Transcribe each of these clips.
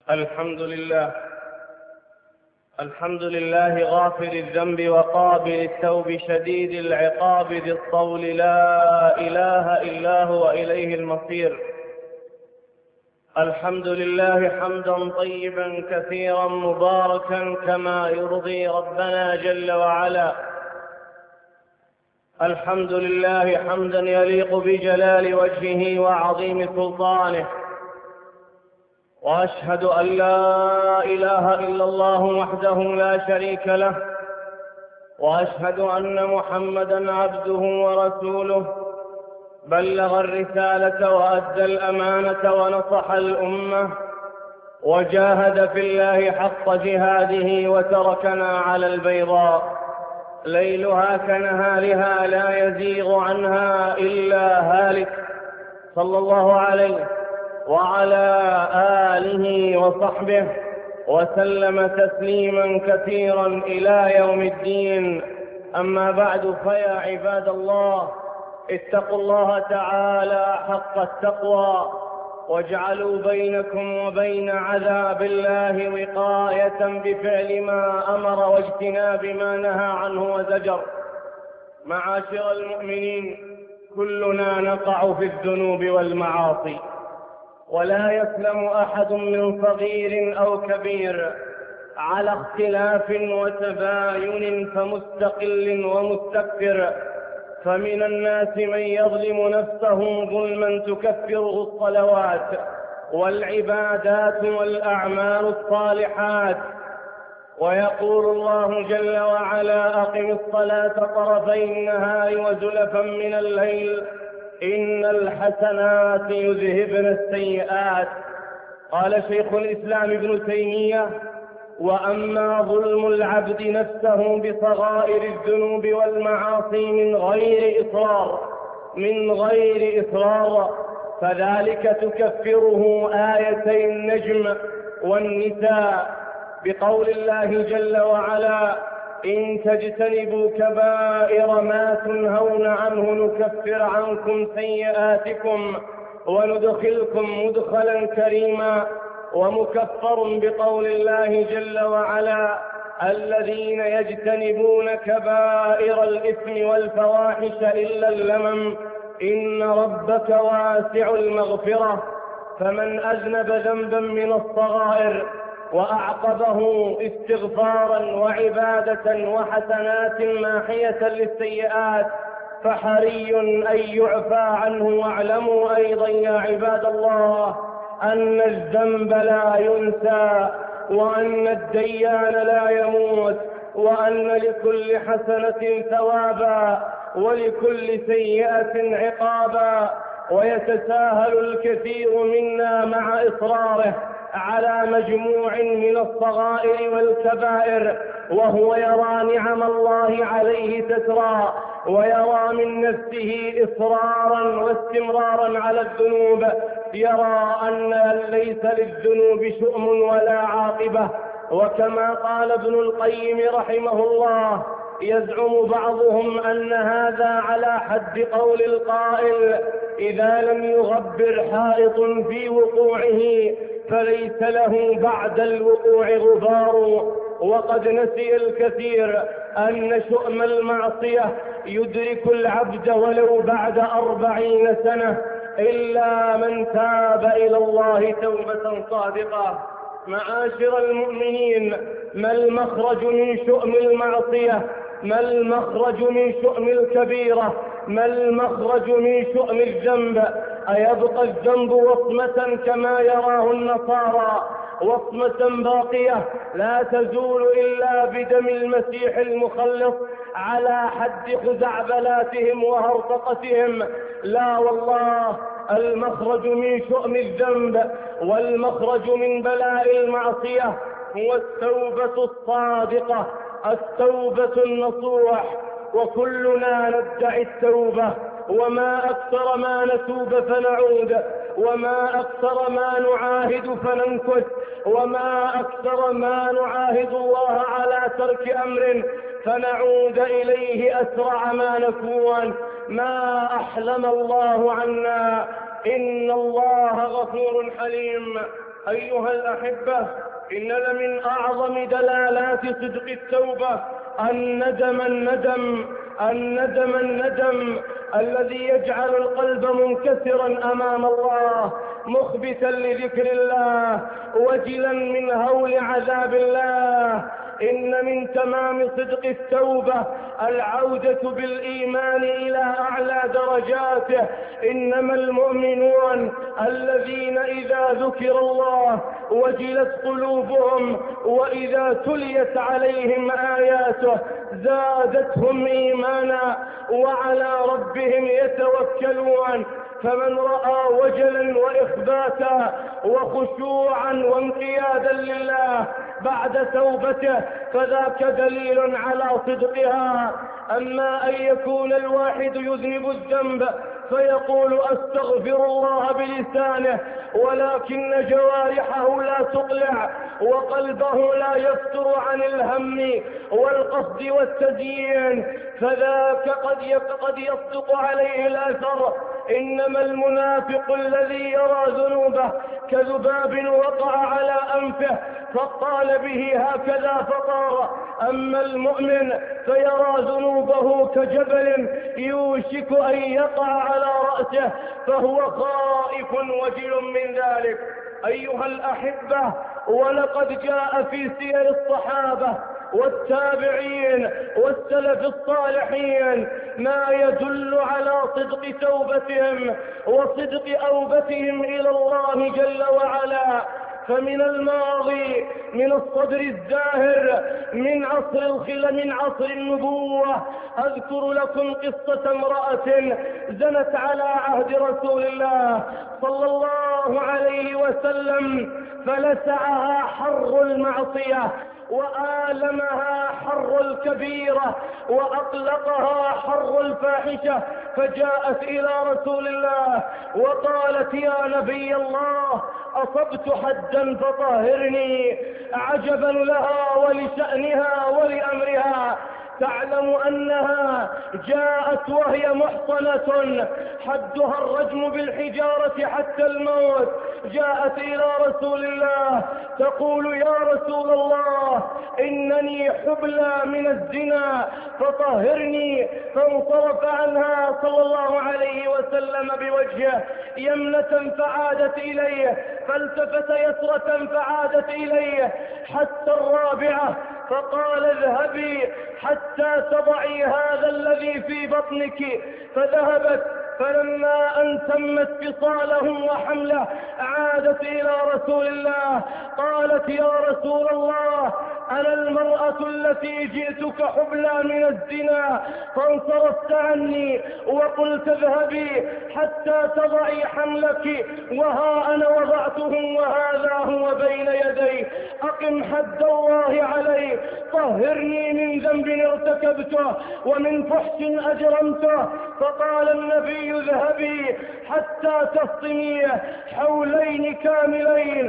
الحمد لله غافر الذنب وقابل التوب شديد العقاب ذي الطول، لا إله إلا هو إليه المصير. الحمد لله حمدا طيبا كثيرا مباركا كما يرضي ربنا جل وعلا. الحمد لله حمدا يليق بجلال وجهه وعظيم سلطانه، وأشهد أن لا إله إلا الله وحده لا شريك له، وأشهد أن محمدا عبده ورسوله، بلغ الرسالة وأدى الأمانة ونصح الأمة، وجاهد في الله حق جهاده، وتركنا على البيضاء ليلها كنهارها لا يزيغ عنها إلا هالك، صلى الله عليه وعلى آله وصحبه وسلم تسليما كثيرا إلى يوم الدين. أما بعد، فيا عباد الله، اتقوا الله تعالى حق التقوى، واجعلوا بينكم وبين عذاب الله وقاية بفعل ما أمر واجتناب ما نهى عنه وزجر. معاشر المؤمنين، كلنا نقع في الذنوب والمعاصي، ولا يسلم أحد من صغير أو كبير، على اختلاف وتباين فمستقل ومستكبر. فمن الناس من يظلم نفسه ظلما تكفره الصلوات والعبادات والأعمال الصالحات، ويقول الله جل وعلا: أقم الصلاة طرفي النهار وزلفا من الليل إن الحسنات يذهبن السيئات. قال شيخ الإسلام ابن تيمية: وأما ظلم العبد نفسه بصغائر الذنوب والمعاصي من غير إصرار فذلك تكفره آيتي النجم والنساء، بقول الله جل وعلا: إن تجتنبوا كبائر ما تنهون عنه نكفر عنكم سيئاتكم وندخلكم مدخلا كريما. ومكفر بقول الله جل وعلا: الذين يجتنبون كبائر الإثم والفواحش إلا اللمم إن ربك واسع المغفرة. فمن أذنب ذنبا من الصغائر وأعقبه استغفارا وعبادة وحسنات ماحية للسيئات فحري أن يعفى عنه. واعلموا أيضا يا عباد الله أن الذنب لا ينسى، وأن الديان لا يموت، وأن لكل حسنة ثوابا ولكل سيئة عقابا. ويتساهل الكثير منا مع إصراره على مجموع من الصغائر والكبائر، وهو يرى نعم الله عليه تترى، ويرى من نفسه إصرارا واستمرارا على الذنوب، يرى أن ليس للذنوب شؤم ولا عاقبة. وكما قال ابن القيم رحمه الله: يزعم بعضهم أن هذا على حد قول القائل: إذا لم يغبر حائط في وقوعه فليس له بعد الوقوع غبار. وقد نسي الكثير أن شؤم المعصية يدرك العبد ولو بعد 40 سنة، إلا من تاب إلى الله توبة صادقة. معاشر المؤمنين، ما المخرج من شؤم المعصية؟ ما المخرج من شؤم الكبيرة؟ ما المخرج من شؤم الذنب؟ أيبقى الذنب وصمة كما يراه النصارى، وصمة باقية لا تزول إلا بدم المسيح المخلص على حد خزعبلاتهم وهرطقتهم؟ لا والله، المخرج من شؤم الذنب والمخرج من بلاء المعصية هو التوبة الصادقة، التوبة النصوح. وكلنا ندعي التوبة، وما أكثر ما نتوب فنعود، وما أكثر ما نعاهد فننكث، وما أكثر ما نعاهد الله على ترك أمر فنعود إليه أسرع ما نكون. ما أحلم الله عنا، إن الله غفور حليم. أيها الأحبة، إن من أعظم دلالات صدق التوبة الندم الذي يجعل القلب منكسرا أمام الله، مخبتا لذكر الله، وجلا من هول عذاب الله. إن من تمام صدق التوبة العودة بالإيمان إلى أعلى درجاته. إنما المؤمنون الذين إذا ذكر الله وجلت قلوبهم، وإذا تليت عليهم آياته زادتهم إيمانا، وعلى ربهم يتوكلون. فمن رأى وجلا وإخباتا وخشوعا وانقيادا لله بعد توبته فذاك دليل على صدقها. أما أن يكون الواحد يذنب الذنب فيقول أستغفر الله بلسانه، ولكن جوارحه لا تقلع وقلبه لا يفتر عن الهم والقصد والتزيين، فذاك قد يصدق عليه الأثر. إنما المنافق الذي يرى ذنوبه كذباب وقع على أنفه فقال به هكذا فطار. أما المؤمن فيرى ذنوبه كجبل يوشك أن يقع على رأسه فهو خائف وجل من ذلك. أيها الأحبة، ولقد جاء في سير الصحابة والتابعين والسلف الصالحين ما يدل على صدق توبتهم وصدق أوبتهم إلى الله جل وعلا. فمن الماضي، من الصدر الزاهر، من عصر النبوة، أذكر لكم قصة امرأة زنت على عهد رسول الله صلى الله عليه وسلم، فلسعها حر المعصية، وآلمها حر الكبيرة، وأقلقها حر الفاحشة، فجاءت إلى رسول الله وقالت: يا نبي الله، أصبت حدا فطهرني. عجبا لها ولشأنها ولأمرها، تعلم أنها جاءت وهي محصنة حدها الرجم بالحجارة حتى الموت، جاءت إلى رسول الله تقول: يا رسول الله، إنني حبلى من الزنا فطهرني. فانصرف عنها صلى الله عليه وسلم بوجهه يمنة فعادت إليه، فالتفت يسرة فعادت إليه، حتى الرابعة، فقال: اذهبي حتى تضعي هذا الذي في بطنك. فذهبت، فلما أن تمت فصاله وحمله عادت إلى رسول الله قالت: يا رسول الله، أنا المرأة التي جئتك حبلى من الزنا، فانصرفت عني وقلت اذهبي حتى تضعي حملك، وها أنا وضعته وهذا هو بين يدي، أقم حد الله علي، طهرني من ذنب ارتكبته ومن فحش أجرمته. فقال النبي: اذهبي حتى تفطمي حولين كاملين.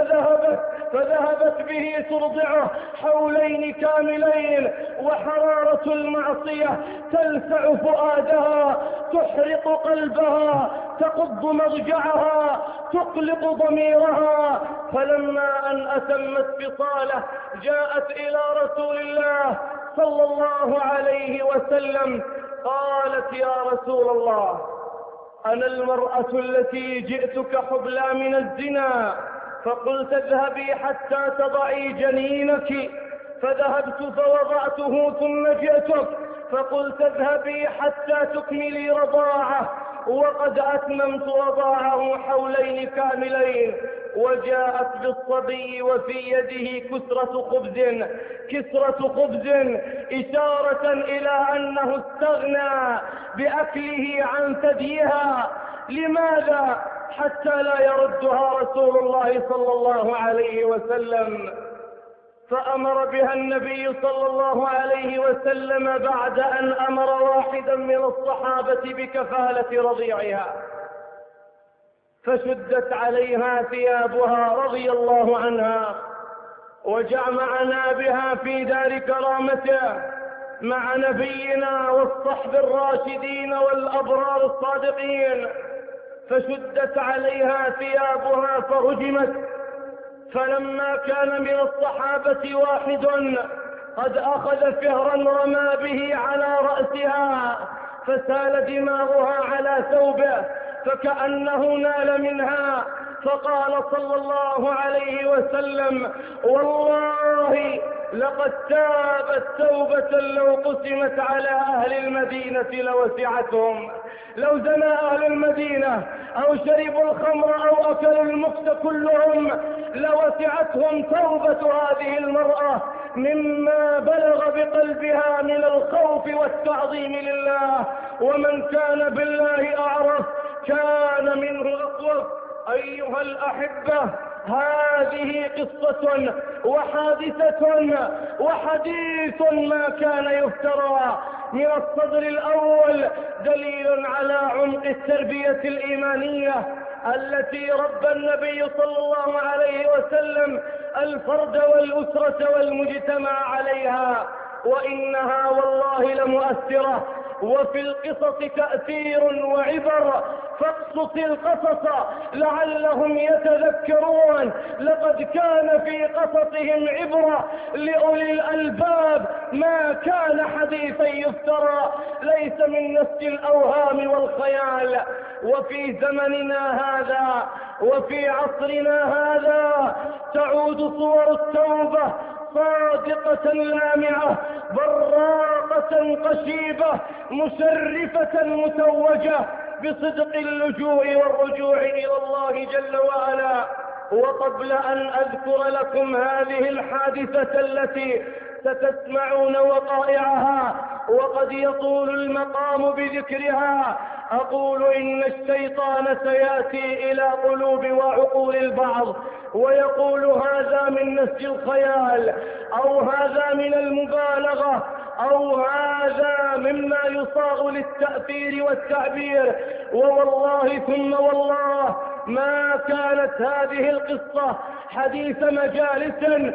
فذهبت به ترضعه حولين كاملين، وحرارة المعصية تلسع فؤادها، تحرق قلبها، تقض مضجعها، تقلق ضميرها. فلما أن أتمت فصاله جاءت إلى رسول الله صلى الله عليه وسلم قالت: يا رسول الله، أنا المرأة التي جئتك حبلى من الزنا، فقلت اذهبي حتى تضعي جنينك، فذهبت فوضعته ثم جئتك فقلت اذهبي حتى تكملي رضاعه، وقد أتممت رضاعه حولين كاملين. وجاءت بالصبي وفي يده كسرة خبز إشارة إلى أنه استغنى بأكله عن ثديها. لماذا؟ حتى لا يردها رسول الله صلى الله عليه وسلم. فأمر بها النبي صلى الله عليه وسلم بعد أن أمر واحدا من الصحابة بكفالة رضيعها، فشدت عليها ثيابها رضي الله عنها، وجمعنا بها في دار كرامته مع نبينا والصحب الراشدين والأبرار الصادقين. فشدت عليها ثيابها فرجمت، فلما كان من الصحابة واحد قد أخذ فهرا رمى به على رأسها فسال دماغها على ثوبه فكأنه نال منها، فقال صلى الله عليه وسلم: والله لقد تابت توبة لو قسمت على أهل المدينة لوسعتهم. لو زنى أهل المدينة أو شربوا الخمر أو أكلوا المكت كلهم لوسعتهم توبة هذه المرأة مما بلغ بقلبها من الخوف والتعظيم لله، ومن كان بالله أعرف كان منه أقوف. أيها الأحبة، هذه قصة وحادثة وحديث ما كان يفترى من الصدر الأول دليل على عمق التربية الإيمانية التي ربى النبي صلى الله عليه وسلم الفرد والأسرة والمجتمع عليها، وإنها والله لمؤثرة، وفي القصص تأثير وعبر، فاقصص القصص لعلهم يتذكرون. لقد كان في قصصهم عبرة لأولي الألباب، ما كان حديثا يفترى، ليس من نفس الأوهام والخيال. وفي زمننا هذا وفي عصرنا هذا تعود صور التوبة صادقة لامعة براقة قشيبة مشرفة متوجة بصدق اللجوء والرجوع إلى الله جل وعلا. وقبل أن أذكر لكم هذه الحادثة التي ستسمعون وقائعها وقد يطول المقام بذكرها، أقول إن الشيطان سيأتي إلى قلوب وعقول البعض ويقول هذا من نسج الخيال، أو هذا من المبالغة، أو هذا مما يصاغ للتأثير والتعبير. ووالله ثم والله ما كانت هذه القصة حديث مجالس،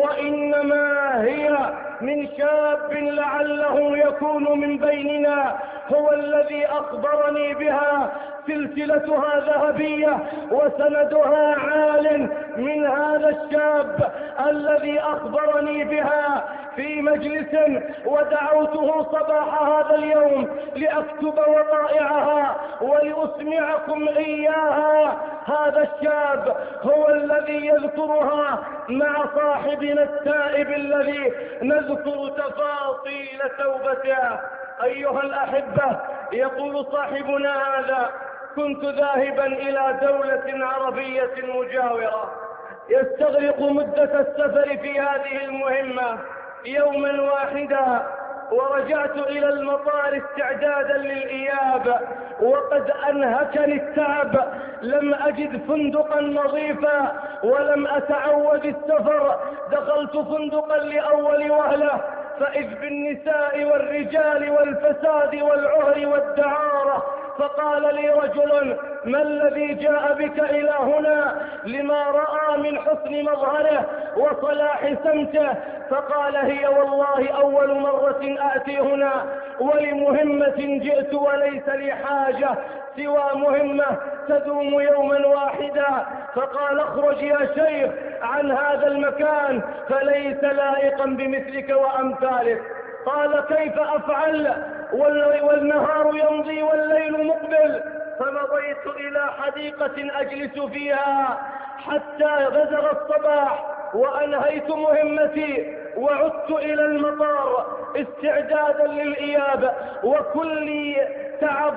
وإنما هي من شاب لعله يكون من بيننا هو الذي أخبرني بها. سلسلتها ذهبية وسندها عال من هذا الشاب الذي أخبرني بها في مجلس، ودعوته صباح هذا اليوم لأكتب وقائعها ولأسمعكم إياها. هذا الشاب هو الذي يذكرها مع صاحبنا التائب الذي نذكر تفاصيل توبته. أيها الأحبة، يقول صاحبنا هذا: كنت ذاهبا إلى دولة عربية مجاورة، يستغرق مدة السفر في هذه المهمة يوما واحدا، ورجعت إلى المطار استعدادا للإياب وقد أنهكني التعب. لم أجد فندقا نظيفا ولم أتعود السفر. دخلت فندقا لأول وهلة فإذ بالنساء والرجال والفساد والعهر والدعارة. فقال لي رجل: ما الذي جاء بك إلى هنا؟ لما رأى من حسن مظهره وصلاح سمته. فقال: هي والله أول مرة آتي هنا، ولمهمة جئت وليس لي حاجة سوى مهمة تدوم يوما واحدا. فقال: اخرج يا شيخ عن هذا المكان فليس لائقا بمثلك وأمثالك. قال: كيف أفعل والنهار يمضي والليل مقبل؟ فمضيت إلى حديقة أجلس فيها حتى بزغ الصباح وأنهيت مهمتي وعدت إلى المطار استعدادا للإياب، وكل تعب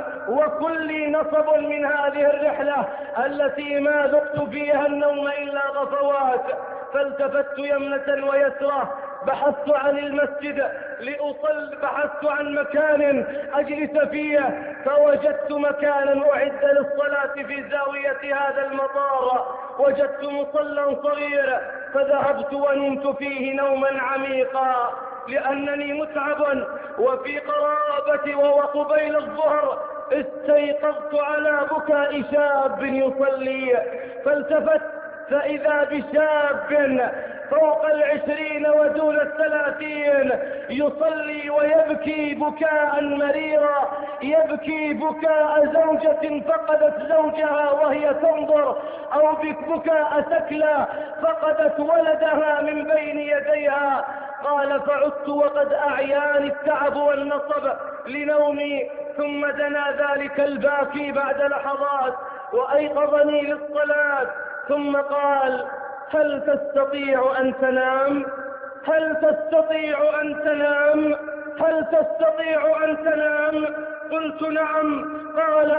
وكل نصب من هذه الرحلة التي ما ذقت فيها النوم إلا غفوات. فالتفت يمنة ويسرى، بحثت عن المسجد بحثت عن مكان أجلس فيه، فوجدت مكانا أعد للصلاة في زاوية هذا المطار. وجدت مصلى صغير فذهبت ونمت فيه نوما عميقا لأنني متعب. وفي قرابة وقبيل الظهر استيقظت على بكاء شاب يصلي، فالتفت فإذا بشاب فوق 20 ودون 30 يصلي ويبكي بكاء مريرا، يبكي بكاء زوجة فقدت زوجها وهي تنظر، أو بكاء سكلى فقدت ولدها من بين يديها. قال فعدت وقد أعياني التعب والنصب لنومي، ثم دنا ذلك الباكي بعد لحظات وأيقظني للصلاة، ثم قال هل تستطيع أن تنام؟ هل تستطيع أن تنام؟ هل تستطيع أن تنام؟ قلت نعم. قال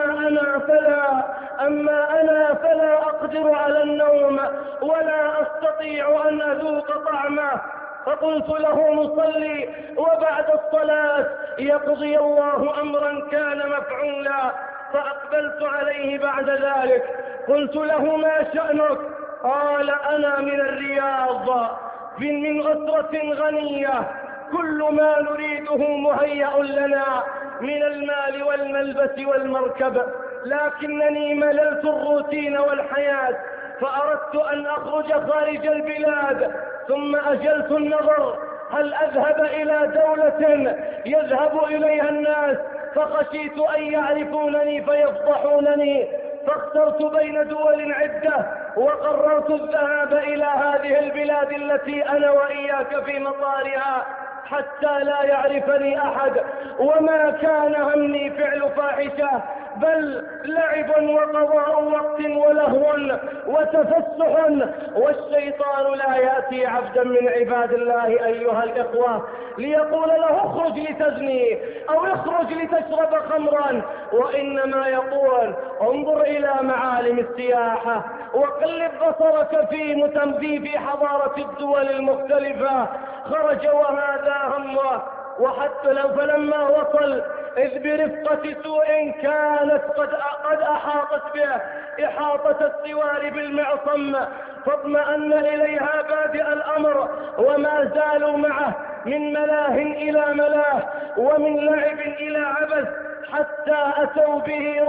أما أنا فلا أقدر على النوم ولا أستطيع أن أذوق طعمه. فقلت له نصلي وبعد الصلاة يقضي الله أمرا كان مفعولا. فأقبلت عليه بعد ذلك قلت له ما شأنك؟ قال أنا من الرياض من أسرة غنية، كل ما نريده مهيأ لنا من المال والملبس والمركب، لكنني مللت الروتين والحياة فأردت أن أخرج خارج البلاد، ثم أجلت النظر هل أذهب إلى دولة يذهب إليها الناس، فخشيت أن يعرفونني فيفضحونني، فاخترت بين دول عدة وقررت الذهاب إلى هذه البلاد التي أنا وإياك في مطارها حتى لا يعرفني أحد. وما كان همي فعل فاحشة، بل لعب وقضاء وقت ولهو وتفسح، والشيطان لا يأتي عبدا من عباد الله أيها الإخوة ليقول له اخرج لتزني أو اخرج لتشرب خمرا، وإنما يقول انظر إلى معالم السياحة وقلب بصرك في حضارة الدول المختلفة. خرج وهذا همه، وحتى لو فلما وصل إذ برفقة سوء كانت قد أحاطت به إحاطة السوار بالمعصم، فاطمأن إليها بادئ الأمر، وما زالوا معه من ملاه إلى ملاه ومن لعب إلى عبث، حتى أتوا به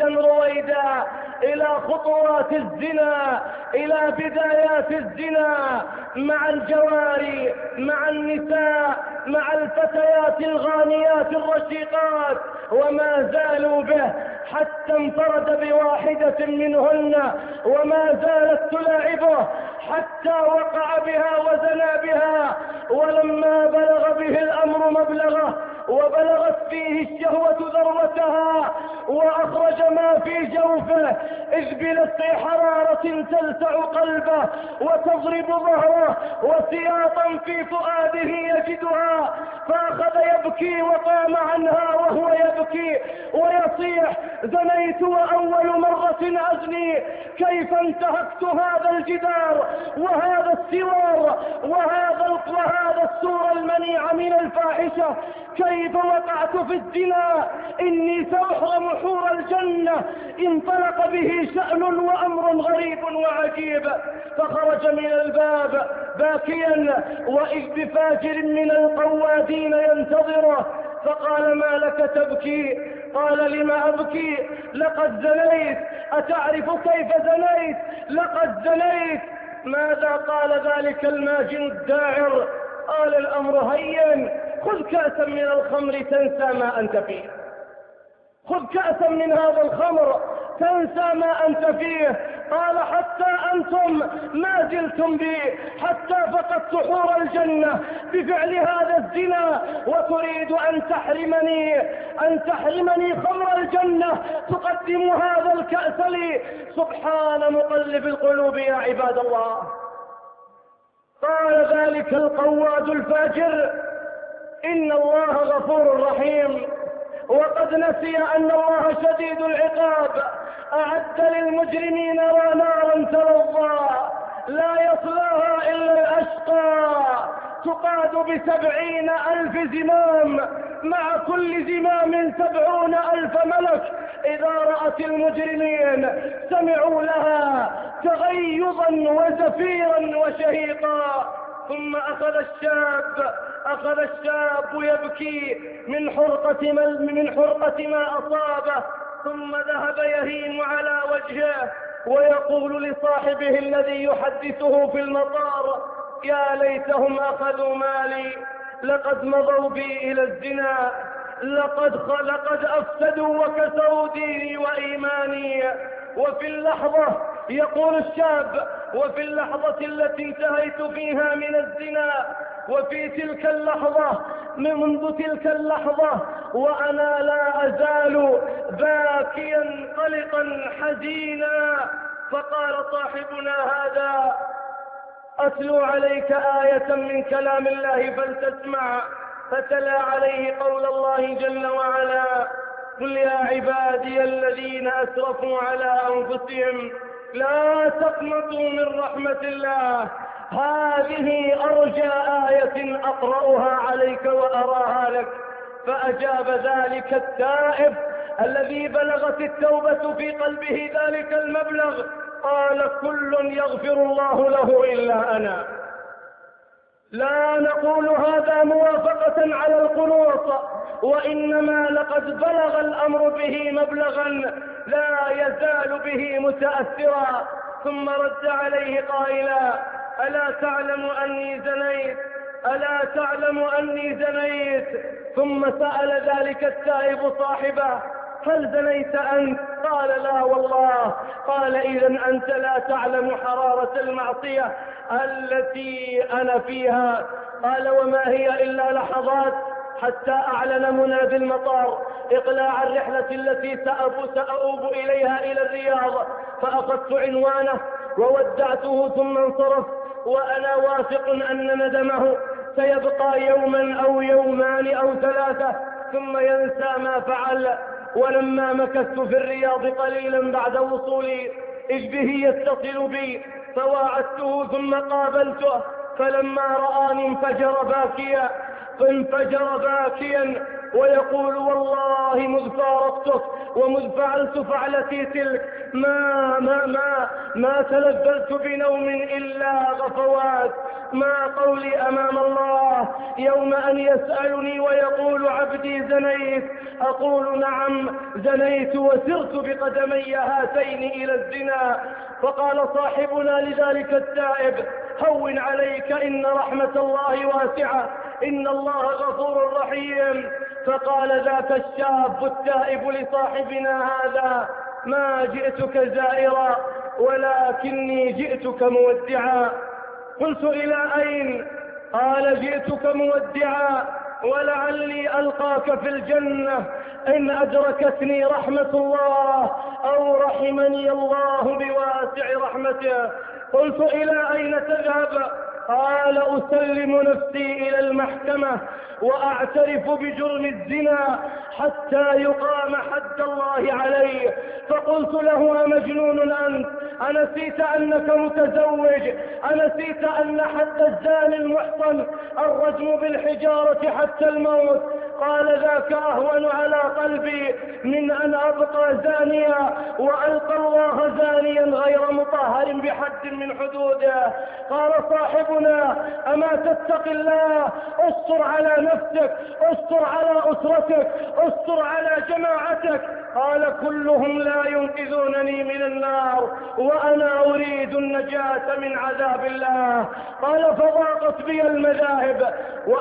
رويدا إلى خطوات الزنا، إلى بدايات الزنا مع الجواري، مع النساء، مع الفتيات الغانيات الرشيقات، وما زالوا به حتى انفرد بواحدة منهن، وما زالت تلاعبه حتى وقع بها وزنى بها. ولما بلغ به الأمر مبلغه وبلغت فيه الشهوة ذروتها وأخرج ما في جوفه، إذ بلسع حرارة تلسع قلبه وتضرب ظهره وسياطا في فؤاده يجدها، فأخذ يبكي وقام عنها وهو يبكي ويصيح زنيت وأول مرة أزني، كيف انتهكت هذا الجدار وهذا السوار وهذا السور المنيع من الفاحشة، كيف وقعت في الزنا، إني سأحرم حور الجنة. انطلق به شأن وأمر غريب وعجيب، فخرج من الباب باكيا وإذ بفاجر من القوادين ينتظره، فقال ما لك تبكي؟ قال لما أبكي؟ لقد زنيت. أتعرف كيف زنيت؟ لقد زنيت. ماذا قال ذلك الماجن الداعر؟ قال الأمر هين، خذ كأسا من الخمر تنسى ما أنت فيه، خذ كأسا من هذا الخمر تنسى ما أنت فيه. قال حتى أنتم ما زلتم بي حتى فقدت حور الجنة بفعل هذا الزنا، وتريد أن تحرمني خمر الجنة، تقدم هذا الكأس لي. سبحان مقلب القلوب يا عباد الله. قال ذلك القواد الفاجر إن الله غفور رحيم، وقد نسي أن الله شديد العقاب، أعد للمجرمين نارا تلظى لا يصلاها إلا الأشقى، تقاد ب70,000 زمام، مع كل زمام 70,000 ملك. إذا رأت المجرمين سمعوا لها تغيظا وزفيرا وشهيقا. ثم أخذ الشاب يبكي من حرقة ما أصابه، ثم ذهب يهيم على وجهه ويقول لصاحبه الذي يحدثه في المطار: يا ليتهم أخذوا مالي، لقد مضوا بي إلى الزنا، لقد أفسدوا وكسروا ديني وإيماني. وفي اللحظة، يقول الشاب، وفي اللحظة التي انتهيت فيها من الزنا، وفي تلك اللحظة، منذ تلك اللحظة وأنا لا أزال باكيا قلقا حزينا. فقال صاحبنا هذا: أتلو عليك آية من كلام الله فلتسمع. فتلا عليه قول الله جل وعلا: قل يا عبادي الذين أسرفوا على أنفسهم لا تقنطوا من رحمة الله، هذه أرجى آية أقرأها عليك وأراها لك. فأجاب ذلك التائب الذي بلغت التوبة في قلبه ذلك المبلغ، قال: كل يغفر الله له إلا أنا. لا نقول هذا موافقة على القنوط، وإنما لقد بلغ الأمر به مبلغا لا يزال به متأثرا. ثم رد عليه قائلا: ألا تعلم أني زنيت؟ ألا تعلم أني زنيت؟ ثم سأل ذلك التائب صاحبه: هل زنيت أنت؟ قال: لا والله. قال: إذن أنت لا تعلم حرارة المعصية التي أنا فيها. قال: وما هي إلا لحظات حتى أعلن منادي المطار إقلاع الرحلة التي سأؤوب إليها إلى الرياض. فأخذت عنوانه وودعته ثم انصرف، وأنا واثق أن ندمه سيبقى يوما أو يومان أو ثلاثة ثم ينسى ما فعل. ولما مكثت في الرياض قليلا بعد وصولي إذ به يتصل بي، فواعدته ثم قابلته، فلما رآني انفجر باكيا ويقول: والله مذ فارقتك ومذ فعلت فعلتي تلك ما تلذذت بنوم إلا غفوات. ما قولي أمام الله يوم أن يسألني ويقول: عبدي زنيت؟ أقول: نعم زنيت وسرت بقدمي هاتين إلى الزنا. فقال صاحبنا لذلك التائب: هون عليك، إن رحمة الله واسعة، إن الله غفور رحيم. فقال ذاك الشاب التائب لصاحبنا هذا: ما جئتك زائرا ولكني جئتك مودعا. قلت: إلى أين؟ قال: جئتك مودعا ولعلي ألقاك في الجنة إن أدركتني رحمة الله أو رحمني الله بواسع رحمته. قلت: إلى أين تذهب؟ قال: أسلم نفسي إلى المحكمة وأعترف بجرم الزنا حتى يقام حد الله عليه. فقلت له: أمجنون أنت؟ أنسيت أنك متزوج؟ أنسيت أن حد الزاني المحصن الرجم بالحجارة حتى الموت؟ قال: ذاك أهون على قلبي من أن أبقى زانيا وألقى الله زانيا غير مطهر بحد من حدوده. قال صاحبنا: أما تتق الله؟ استر على نفسك، استر على أسرتك، استر على جماعتك. قال: كلهم لا ينقذونني من النار وأنا أريد النجاة من عذاب الله. قال: فضاقت بي المذاهب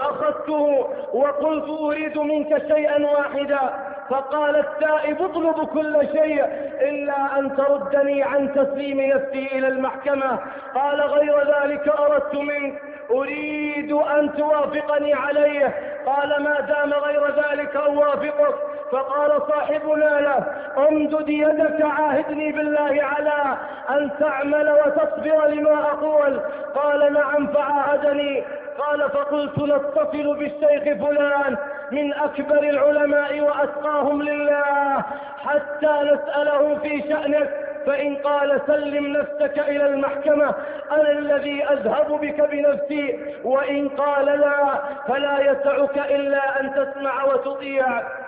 وأخذته وقلت: أريد منك شيئا واحدا. فقال التائب: اطلب كل شيء إلا أن تردني عن تسليم نفسي إلى المحكمة. قال: غير ذلك أردت منك، أريد أن توافقني عليه. قال: ما دام غير ذلك أوافقك. فقال صاحبنا له: امدد يدك، عاهدني بالله على أن تعمل وتصبر لما أقول. قال: نعم. فعاهدني. قال: فقلت: نتصل بالشيخ فلان من أكبر العلماء وأتقاهم لله حتى نسأله في شأنك، فإن قال سلم نفسك إلى المحكمة أنا الذي أذهب بك بنفسي، وإن قال لا فلا يسعك إلا أن تسمع وتطيع.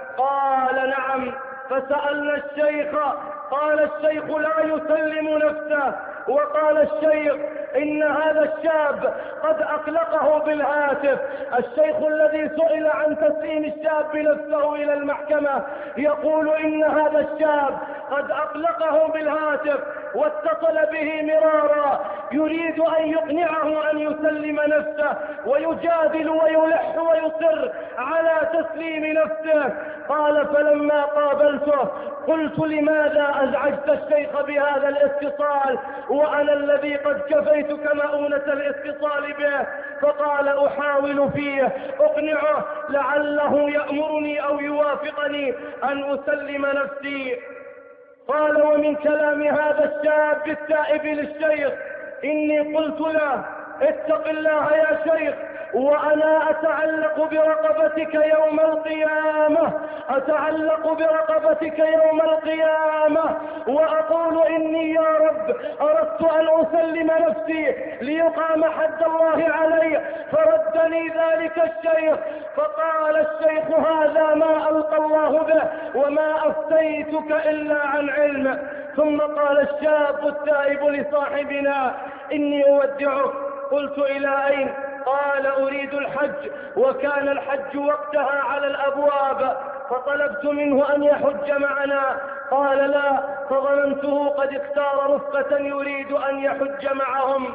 قال: نعم. فسألنا الشيخ، قال الشيخ: لا يسلم نفسه. وقال الشيخ: إن هذا الشاب قد أقلقه بالهاتف. الشيخ الذي سئل عن تسليم الشاب نفسه إلى المحكمة يقول إن هذا الشاب قد أقلقه بالهاتف واتصل به مرارا يريد أن يقنعه أن يسلم نفسه، ويجادل ويلح ويصر على تسليم نفسه. قال فلما قابلته قلت لماذا أزعجت الشيخ بهذا الاتصال وأنا الذي قد كفيتك مؤونة الاتصال به؟ فقال أحاول فيه أقنعه لعله يأمرني أو يوافقني أن أسلم نفسي. قال ومن كلام هذا الشاب التائب للشيخ إني قلت له اتق الله يا شيخ، وأنا أتعلق برقبتك يوم القيامة، أتعلق برقبتك يوم القيامة وأقول إني يا رب أردت أن أسلم نفسي ليقام حد الله علي، فردني ذلك الشيخ. فقال الشيخ هذا ما ألقى الله به وما أفتيتك إلا عن علم. ثم قال الشاب التائب لصاحبنا إني أودعك. قلت إلى أين؟ قال أريد الحج، وكان الحج وقتها على الأبواب، فطلبت منه أن يحج معنا. قال لا، فظننته قد اختار رفقة يريد أن يحج معهم.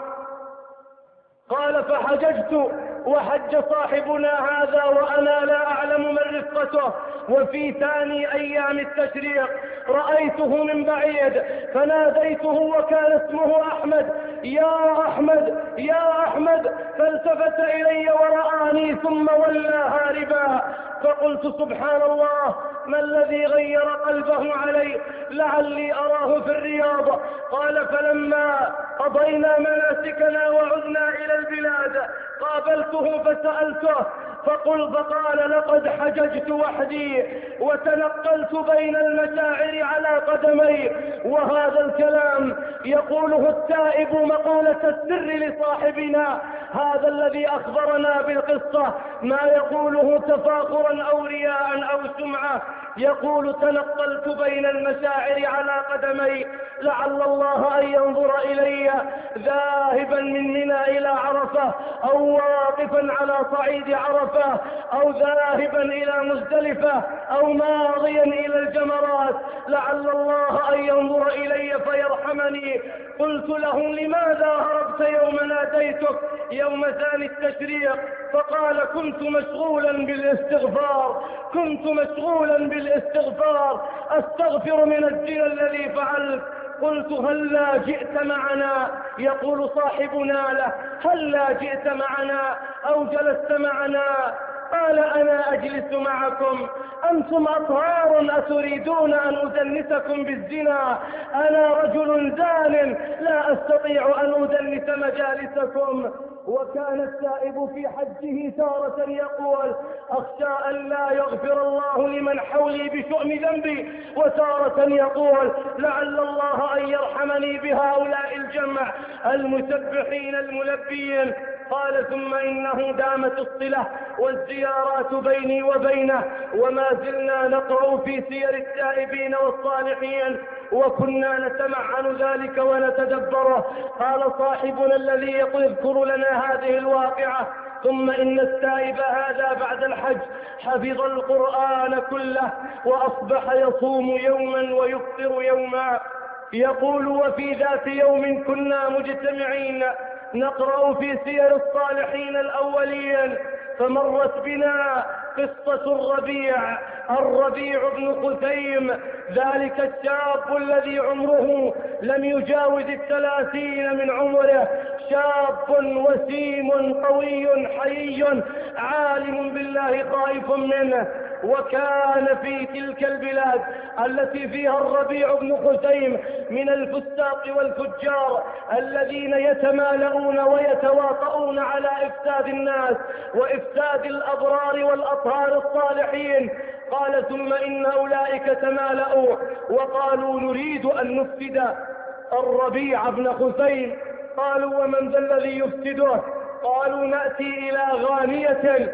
قال فحججت وحج صاحبنا هذا وأنا لا أعلم من رفقته. وفي ثاني أيام التشريق رأيته من بعيد فناديته وكان اسمه أحمد: يا أحمد يا أحمد، فالتفت إلي ورآني ثم ولى هاربا. فقلت سبحان الله، ما الذي غير قلبه علي؟ لعلي أراه في الرياض. قال فلما قضينا مناسكنا وعدنا إلى البلاد قابلته فسألته فقال لقد حججت وحدي وتنقلت بين المشاعر على قدمي. وهذا الكلام يقوله التائب مقولة السر لصاحبنا هذا الذي أخبرنا بالقصة، ما يقوله تفاخرا أو رياء أو سمعة. يقول تنقلت بين المشاعر على قدمي لعل الله أن ينظر إلي ذاهبا من منى إلى عرفة، أو واقفا على صعيد عرفة، أو ذاهبا إلى مزدلفة، أو ماضيا إلى الجمرات، لعل الله أن ينظر إلي فيرحمني. قلت له لماذا هربت يوم ناديتك يوم ثاني التشريق؟ فقال كنت مشغولا بالاستغفار أستغفر من الزنا الذي فعلت. قلت هلا جئت معنا؟ يقول صاحبنا له هلا جئت معنا أو جلست معنا؟ قال أنا أجلس معكم، أنتم أطهار أتريدون أن أدنسكم بالزنا؟ أنا رجل زان لا أستطيع أن أدنس مجالسكم. وكان التائب في حجه تارة يقول أخشى أن لا يغفر الله لمن حولي بشؤم ذنبي، وتارة يقول لعل الله أن يرحمني بهؤلاء الجمع المسبحين الملبين. قال ثم إنه دامت الصلة والزيارات بيني وبينه، وما زلنا نقرأ في سير التائبين والصالحين، وكنا نتمعن ذلك ونتدبره. قال صاحبنا الذي يذكر لنا هذه الواقعة ثم إن التائب هذا بعد الحج حفظ القرآن كله وأصبح يصوم يوما ويفطر يوما. يقول وفي ذات يوم كنا مجتمعين نقرأ في سير الصالحين الأولين، فمرت بنا قصة الربيع بن خثيم، ذلك الشاب الذي عمره لم يجاوز 30 من عمره، شاب وسيم قوي حيي عالم بالله خائف منه. وكان في تلك البلاد التي فيها الربيع بن خثيم من الفساق والفجار الذين يتمالؤون ويتواطؤون على إفساد الناس وإفساد الأبرار والأطهار الصالحين. قال ثم إن أولئك تمالؤوا وقالوا نريد أن نفسد الربيع بن خثيم. قالوا ومن ذا الذي يفسده؟ قالوا نأتي إلى غانية،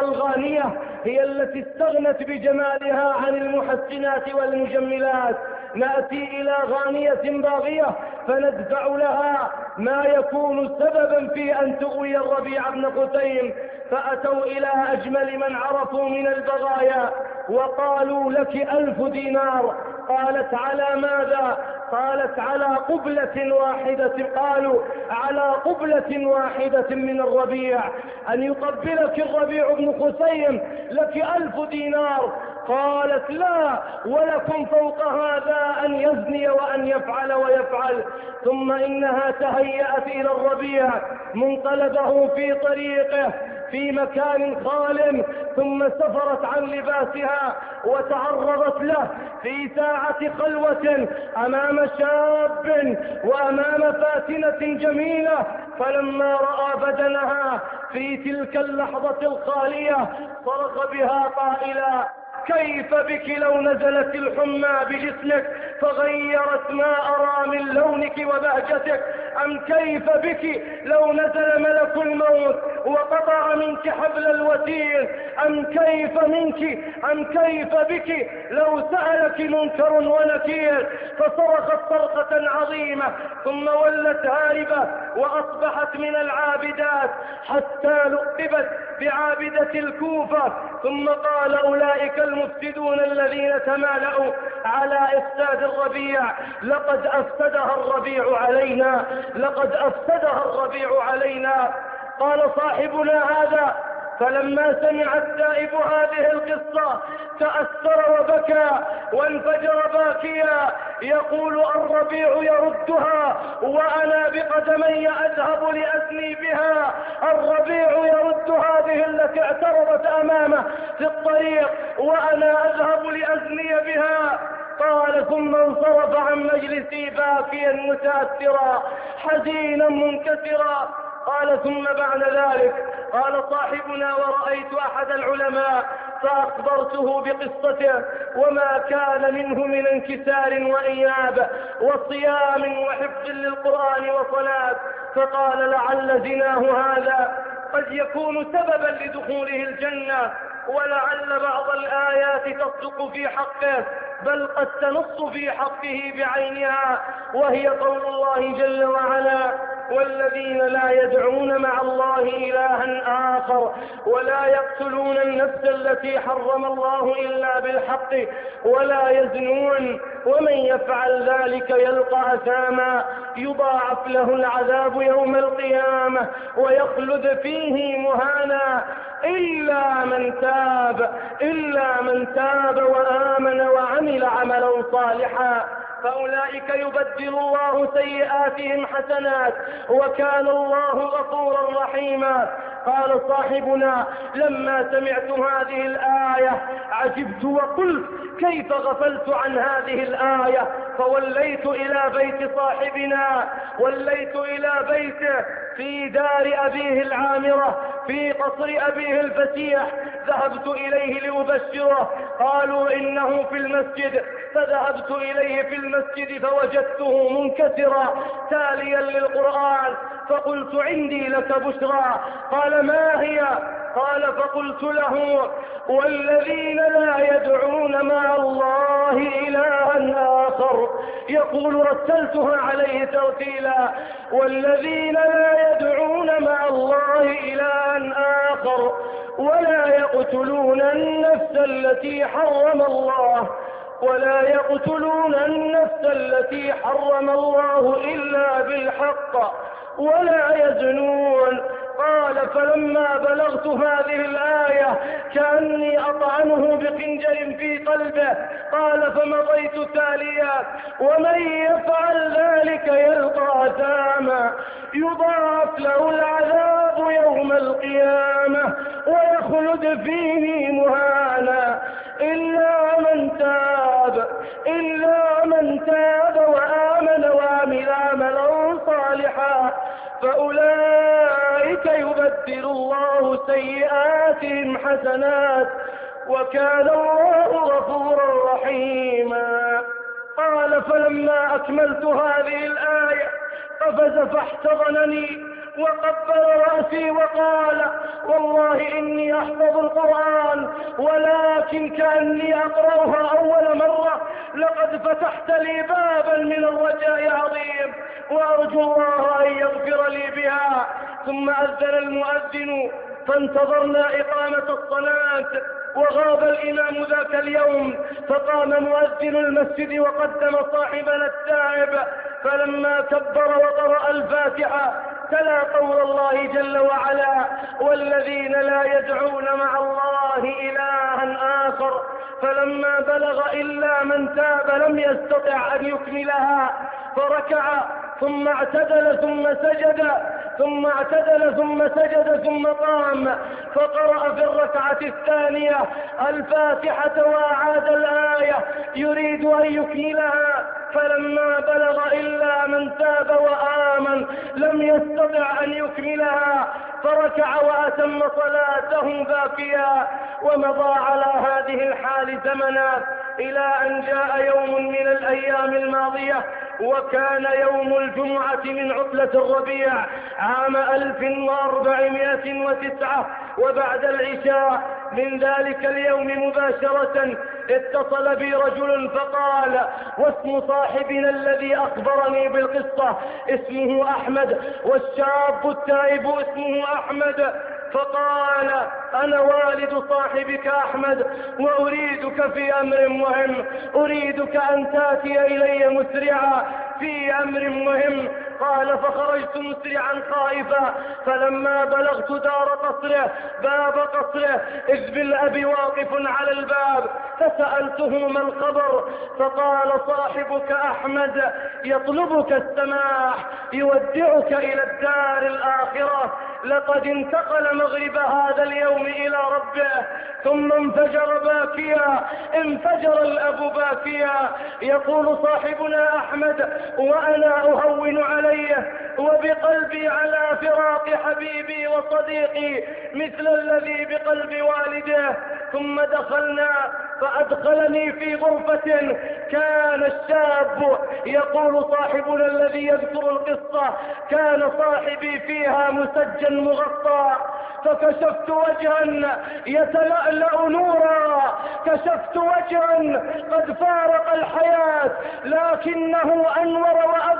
والغانية هي التي استغنت بجمالها عن المحسنات والمجملات، نأتي إلى غانية باغية فندفع لها ما يكون سببا في أن تغوي الربيع بن خثيم. فأتوا إلى أجمل من عرفوا من البغايا وقالوا لك 1000 دينار. قالت على ماذا؟ قالت على قبلة واحدة. قالوا على قبلة واحدة من الربيع، أن يقبلك الربيع بن خثيم لك 1000 دينار. قالت لا، ولكم فوق هذا أن يزني وأن يفعل ويفعل. ثم إنها تهيأت إلى الربيع منقلبه في طريقه في مكان خال، ثم سفرت عن لباسها وتعرضت له في ساعة خلوة أمام شاب وأمام فاتنة جميلة. فلما رأى بدنها في تلك اللحظة الخالية صرخ بها قائلا: كيف بك لو نزلت الحمى بجسمك فغيرت ما أرى من لونك وبهجتك؟ أم كيف بك لو نزل ملك الموت وقطع منك حبل الوتين؟ أم كيف بك لو سألك منكر ونكير؟ فصرخت صرخة عظيمة ثم ولت هاربة وأصبحت من العابدات حتى لقبت بعابدة الكوفة. ثم قال: أولئك المفسدون الذين تمالأوا على إفساد الربيع لقد أفسدها الربيع علينا. قال صاحبنا هذا: فلما سمع التائب هذه القصة تأثر وبكى وانفجر باكيا يقول: الربيع يردها وأنا بقدمي أذهب لأزني بها. الربيع يرد هذه التي اعترضت أمامه في الطريق وأنا أذهب لأزني بها. قال: ثم انصرف عن مجلسي باكيا متأثرا حزينا منكسرا. قال: ثم بعد ذلك قال صاحبنا: ورأيت أحد العلماء فأخبرته بقصته وما كان منه من انكسار وإياب وصيام وحفظ للقرآن وصلاة، فقال: لعل زناه هذا قد يكون سببا لدخوله الجنة، ولعل بعض الآيات تصدق في حقه، بل قد تنص في حقه بعينها، وهي قول الله جل وعلا: والذين لا يدعون مع الله إلها آخر ولا يقتلون النفس التي حرم الله إلا بالحق ولا يزنون ومن يفعل ذلك يلقى أثاما يضاعف له العذاب يوم القيامة ويخلد فيه مهانا إلا من تاب وآمن وعمل عملا صالحا فأولئك يبدل الله سيئاتهم حسنات وكان الله غفورا رحيما. قال صاحبنا: لما سمعت هذه الآية عجبت وقلت: كيف غفلت عن هذه الآية؟ فوليت إلى بيت صاحبنا، وليت إلى بيته في دار أبيه العامرة في قصر أبيه الفسيح. ذهبت إليه لأبشره، قالوا إنه في المسجد، فذهبت إليه في المسجد فوجدته منكسرا تاليا للقرآن، فقلت: عندي لك بشرى. قال: ما هي؟ قال: فقلت له: والذين لا يدعون مع الله إلها آخر. يقول: رتلتها عليه ترتيلا: والذين لا يدعون مع الله إلها آخر ولا يقتلون النفس التي حرم الله إلا بالحق ولا يزنون. قال: فلما بلغت هذه الآية كأني أطعنه بخنجر في قلبه. قال: فمضيت تاليا: ومن يفعل ذلك يلقى أثاما يضاعف له العذاب يوم القيامة ويخلد فيه مهانا إلا من تاب وآمن وعمل عملا صالحا فأولئك يبدل الله سيئاتهم حسنات وكان الله غفورا رحيما. قال: فلما أكملت هذه الآية قفز فاحتضنني وقبل رأسي وقال: والله إني أحفظ القرآن ولكن كأني أقرأها أول مرة لقد فتحت لي بابا من الرجاء عظيم، وأرجو الله أن يغفر لي بها. ثم أذن المؤذن فانتظرنا إقامة الصلاة، وغاب الإمام ذاك اليوم، فقام مؤذن المسجد وقدم صاحبنا التائب، فلما كبر وقرأ الفاتحة تلا قول الله جل وعلا: والذين لا يدعون مع الله إلها آخر. فلما بلغ إلا من تاب لم يستطع أن يكملها، فركع ثم اعتدل ثم سجد، ثم اعتدل ثم سجد ثم قام، فقرأ في الركعة الثانية الفاتحة وأعاد الآية يريد أن يكملها، فلما بلغ إلا من تاب وآمن لم يستطع أن يكملها، فركع وأتم صلاته باكيا. ومضى على هذه الحال زمنا إلى أن جاء يوم من الأيام الماضية، وكان يوم الجمعة من عطلة الربيع عام 1409، وبعد العشاء من ذلك اليوم مباشرة اتصل بي رجل فقال: واسم صاحبنا الذي أخبرني بالقصة اسمه أحمد، والشاب التائب اسمه أحمد. فقال: أنا والد صاحبك أحمد، وأريدك في أمر مهم، أريدك أن تأتي إلي مسرعا في أمر مهم. قال: فخرجت مسرعا خائفا، فلما بلغت دار قصره باب قصره إذ بالأب واقف على الباب، فسألته: ما الخبر؟ فقال: صاحبك أحمد يطلبك السماح، يودعك إلى الدار الآخرة، لقد انتقل مغرب هذا اليوم إلى ربه. ثم انفجر باكيا، انفجر الأب باكيا، يقول صاحبنا أحمد وأنا أهون عليه وبقلبي على فراق حبيبي وصديقي مثل الذي بقلب والده. ثم دخلنا فأدخلني في غرفة كان الشاب، يقول صاحبنا الذي يذكر القصة: كان صاحبي فيها مسجن مغطى، فكشفت وجها يتلألأ نورا، كشفت وجها قد فارق الحياة لكنه أنور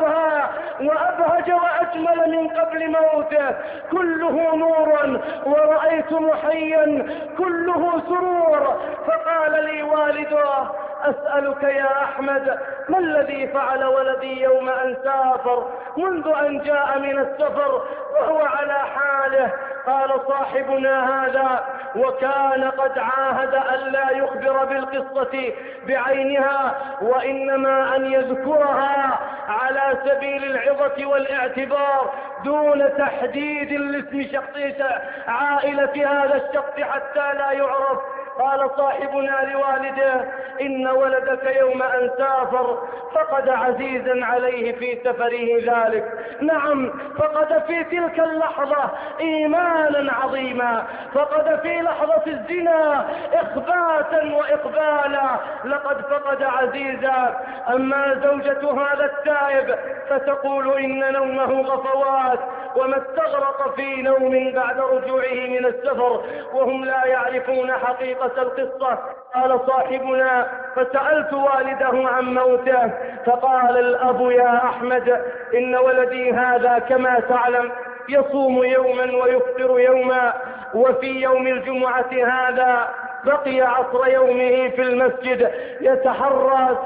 وأبهج وأجمل من قبل موته، كله نور، ورأيت محيا كله سرور. فقال لي والده: أسألك يا أحمد ما الذي فعل ولدي يوم أن سافر منذ أن جاء من السفر وهو على حاله؟ قال صاحبنا هذا: وكان قد عاهد أن لا يخبر بالقصة بعينها، وإنما أن يذكرها على سبيل العظة والاعتبار دون تحديد لاسم شخصية عائلة هذا الشخص حتى لا يعرف. قال صاحبنا لوالده: إن ولدك يوم أن سافر فقد عزيزا عليه في سفره ذلك، نعم فقد في تلك اللحظة إيمانا عظيما، فقد في لحظة الزنا إخباتا وإقبالا، لقد فقد عزيزا. أما زوجة هذا التائب فتقول إن نومه غفوات، وما استغرق في نوم بعد رجوعه من السفر وهم لا يعرفون حقيقة القصة. قال صاحبنا: فسألت والده عن موته، فقال الأب: يا أحمد إن ولدي هذا كما تعلم يصوم يوما ويفطر يوما، وفي يوم الجمعة هذا بقي عصر يومه في المسجد يتحرى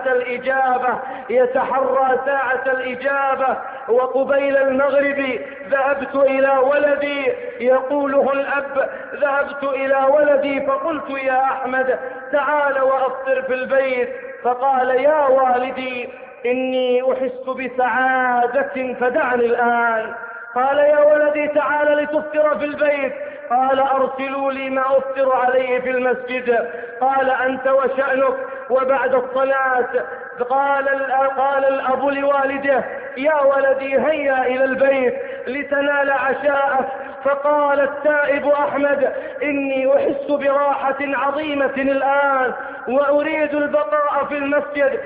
ساعة الإجابة، وقبيل المغرب ذهبت إلى ولدي، يقوله الأب: ذهبت إلى ولدي فقلت: يا أحمد تعال وأفطر في البيت. فقال: يا والدي إني أحس بسعادة فدعني الآن. قال: يا ولدي تعال لتفطر في البيت. قال: أرسلوا لي ما أفطر عليه في المسجد. قال: أنت وشأنك. وبعد الصلاة قال الأب لوالده: يا ولدي هيا إلى البيت لتنال عشاءك. فقال التائب أحمد: إني أحس براحة عظيمة الآن وأريد البقاء في المسجد،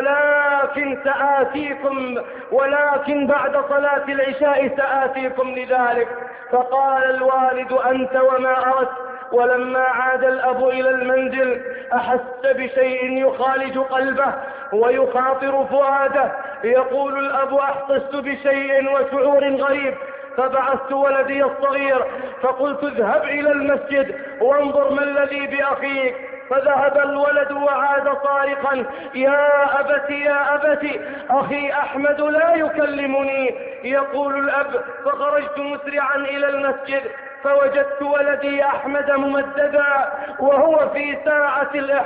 ولكن بعد صلاة العشاء سآتيكم لذلك. فقال الوالد: أنت وما أردت. ولما عاد الأب إلى المنزل أحس بشيء يخالج قلبه ويخاطر فؤاده. يقول الأب: أحسست بشيء وشعور غريب، فبعثت ولدي الصغير فقلت: اذهب إلى المسجد وانظر ما الذي بأخيك. فذهب الولد وعاد صارخا: يا أبت يا أبت، أخي أحمد لا يكلمني. يقول الأب: فخرجت مسرعا إلى المسجد فوجدت ولدي أحمد ممددا وهو في ساعة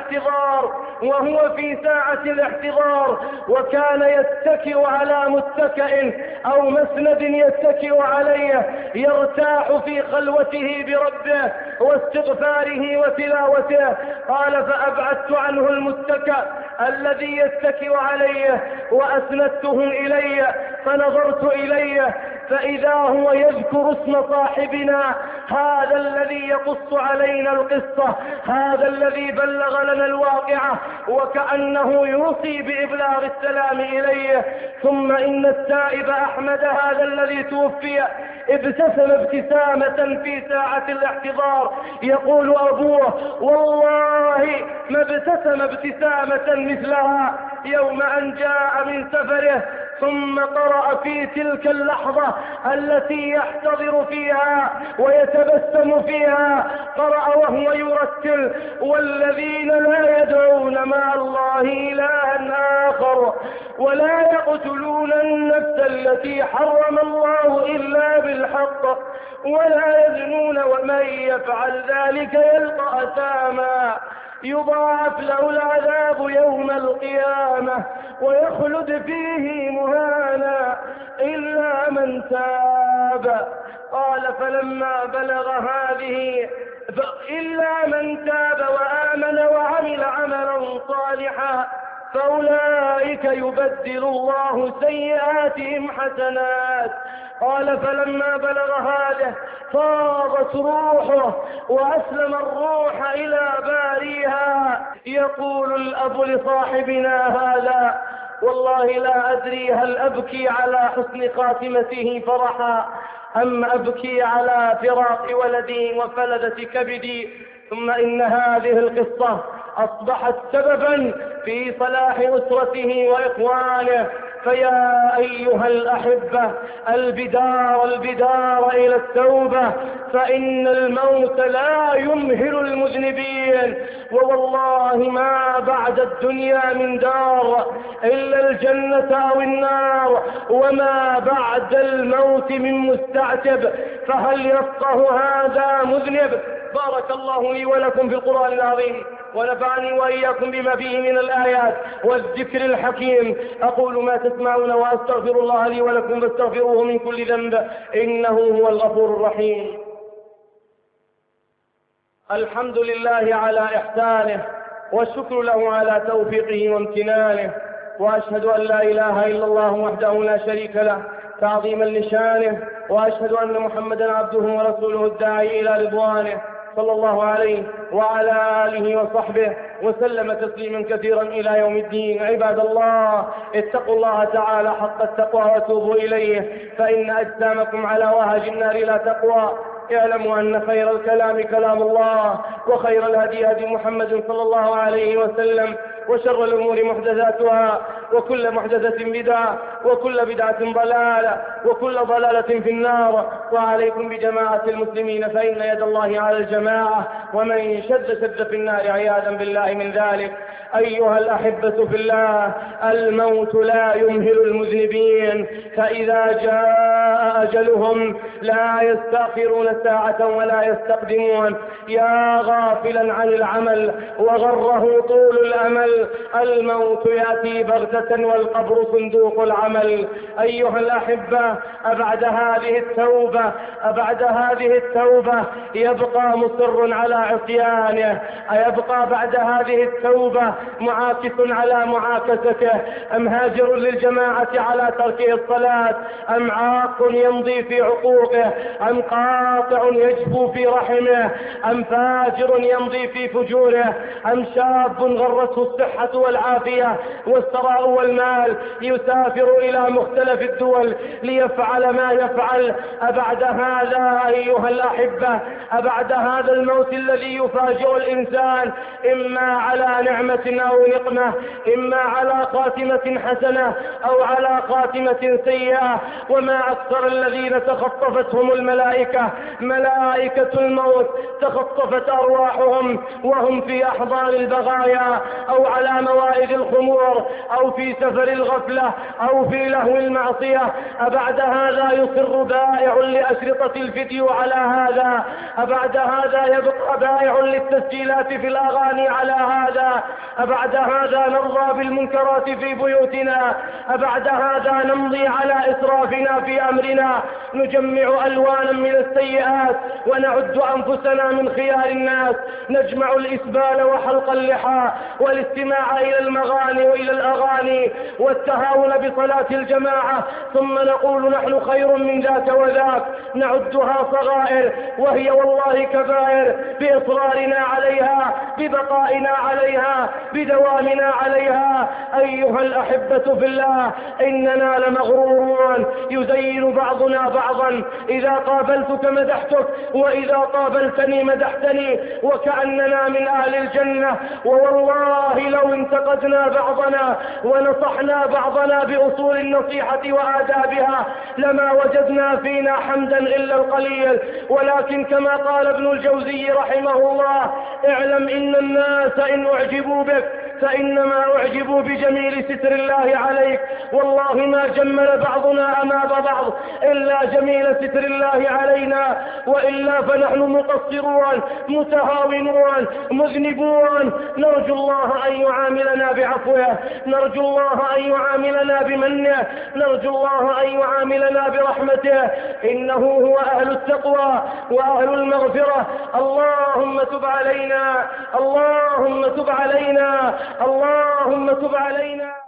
الاحتضار، وكان يتكئ على متكئ أو مسند يتكئ عليه، يرتاح في خلوته بربه واستغفاره وتلاوته. قال: فأبعدت عنه المتكئ الذي يتكئ عليه وأسندته إليه، فنظرت إليه فإذا هو يذكر اسم صاحبنا، هذا الذي يقص علينا القصة، هذا الذي بلغ لنا الواقعة، وكأنه يوصي بإبلاغ السلام إليه. ثم إن التائب أحمد هذا الذي توفي ابتسم ابتسامة في ساعة الاحتضار. يقول أبوه: والله ما ابتسم ابتسامة مثلها يوم أن جاء من سفره، ثم قرأ في تلك اللحظة التي يحتضر فيها ويتبسم فيها، قرأ وهو يرتل: والذين لا يدعون مع الله إلها آخر ولا يقتلون النفس التي حرم الله إلا بالحق ولا يزنون ومن يفعل ذلك يلقى أثاما يضاعف له العذاب يوم القيامة ويخلد فيه مهانا إلا من تاب. قال: فلما بلغ هذه إلا من تاب وآمن وعمل عملا صالحا فأولئك يبدل الله سيئاتهم حسنات. قال: فلما بلغ هذه فاضت روحه وأسلم الروح إلى باريها. يقول الأب لصاحبنا هذا: والله لا أدري هل أبكي على حسن خاتمته فرحا أم أبكي على فراق ولدي وفلذة كبدي. ثم إن هذه القصة أصبحت سببا في صلاح أسرته وإخوانه. فيا أيها الأحبة، البدار إلى التوبة، فإن الموت لا يمهل المذنبين، ووالله ما بعد الدنيا من دار إلا الجنة أو النار، وما بعد الموت من مستعتب، فهل يفقه هذا مذنب؟ بارك الله لي ولكم في القرآن العظيم، ونفعني وإياكم بما فيه من الآيات والذكر الحكيم. أقول ما تسمعون وأستغفر الله لي ولكم فاستغفروه من كل ذنب إنه هو الغفور الرحيم. الحمد لله على إحسانه، والشكر له على توفيقه وامتنانه، وأشهد أن لا إله إلا الله وحده لا شريك له تعظيما لشانه، وأشهد أن محمدا عبده ورسوله الداعي إلى رضوانه، صلى الله عليه وعلى آله وصحبه وسلم تسليما كثيرا إلى يوم الدين. عباد الله، اتقوا الله تعالى حق التقوى وتوبوا إليه، فإن أجسامكم على وهج النار لا تقوى. اعلموا أن خير الكلام كلام الله، وخير الهدي هدي محمد صلى الله عليه وسلم، وشر الأمور محدثاتها، وكل محدثة بدعة، وكل بدعة ضلالة، وكل ضلالة في النار. وعليكم بجماعة المسلمين، فإن يد الله على الجماعة، ومن شد في النار عياذا بالله من ذلك. أيها الأحبة في الله، الموت لا يمهل المذنبين، فإذا جاء أجلهم لا يستأخرون ساعة ولا يستقدمون. يا غافلا عن العمل وغره طول الأمل، الموت يأتي بغتة والقبر صندوق العمل. أيها الأحبة، أبعد هذه التوبة يبقى مصر على عصيانه؟ أيبقى بعد هذه التوبة معاكس على معاكسته؟ أم هاجر للجماعة على تركه الصلاة؟ أم عاق بار يمضي في عقوقه، أم قاطع يجبو في رحمه، أم فاجر يمضي في فجوره، أم شاب غرته الصحة والعافية والثراء والمال يسافر إلى مختلف الدول ليفعل ما يفعل. أبعد هذا أيها الأحبة، أبعد هذا الموت الذي يفاجئ الإنسان إما على نعمة أو نقمة، إما على خاتمة حسنة أو على خاتمة سيئة، وما أكثر الذين تخطفتهم الملائكة، ملائكة الموت تخطفت أرواحهم وهم في أحضان البغايا أو على موائد الخمور أو في سفر الغفلة أو في لهو المعصية. أبعد هذا يصر بائع لأشرطة الفيديو على هذا، أبعد هذا يبقى بائع للتسجيلات في الأغاني على هذا، أبعد هذا نرضى بالمنكرات في بيوتنا، أبعد هذا نمضي على إسرافنا في أمرنا، نجمع ألوانا من السيئات ونعد أنفسنا من خيار الناس، نجمع الإسبال وحلق اللحى والاستماع إلى المغاني وإلى الأغاني والتهاون بصلاة الجماعة، ثم نقول نحن خير من ذاك وذاك، نعدها صغائر وهي والله كبائر بإصرارنا عليها، ببقائنا عليها، بدوامنا عليها. أيها الأحبة في الله، إننا لمغرورون، يزين بعضنا بعضا، إذا قابلتك مدحتك وإذا قابلتني مدحتني وكأننا من أهل الجنة. ووالله لو انتقدنا بعضنا ونصحنا بعضنا بأصول النصيحة وآدابها لما وجدنا فينا حمدا إلا القليل. ولكن كما قال ابن الجوزي رحمه الله: اعلم إن الناس إن أعجبوا بك فإنما أعجبوا بجميل ستر الله عليك. والله ما جمل بعضنا أمام بعض إلا جميل ستر الله علينا، وإلا فنحن مقصرون متهاونون مذنبون. نرجو الله أن يعاملنا بعفوه، نرجو الله أن يعاملنا بمنه، نرجو الله أن يعاملنا برحمته، إنه هو أهل التقوى وأهل المغفرة. اللهم تب علينا، اللهم تب علينا، اللهم تب علينا.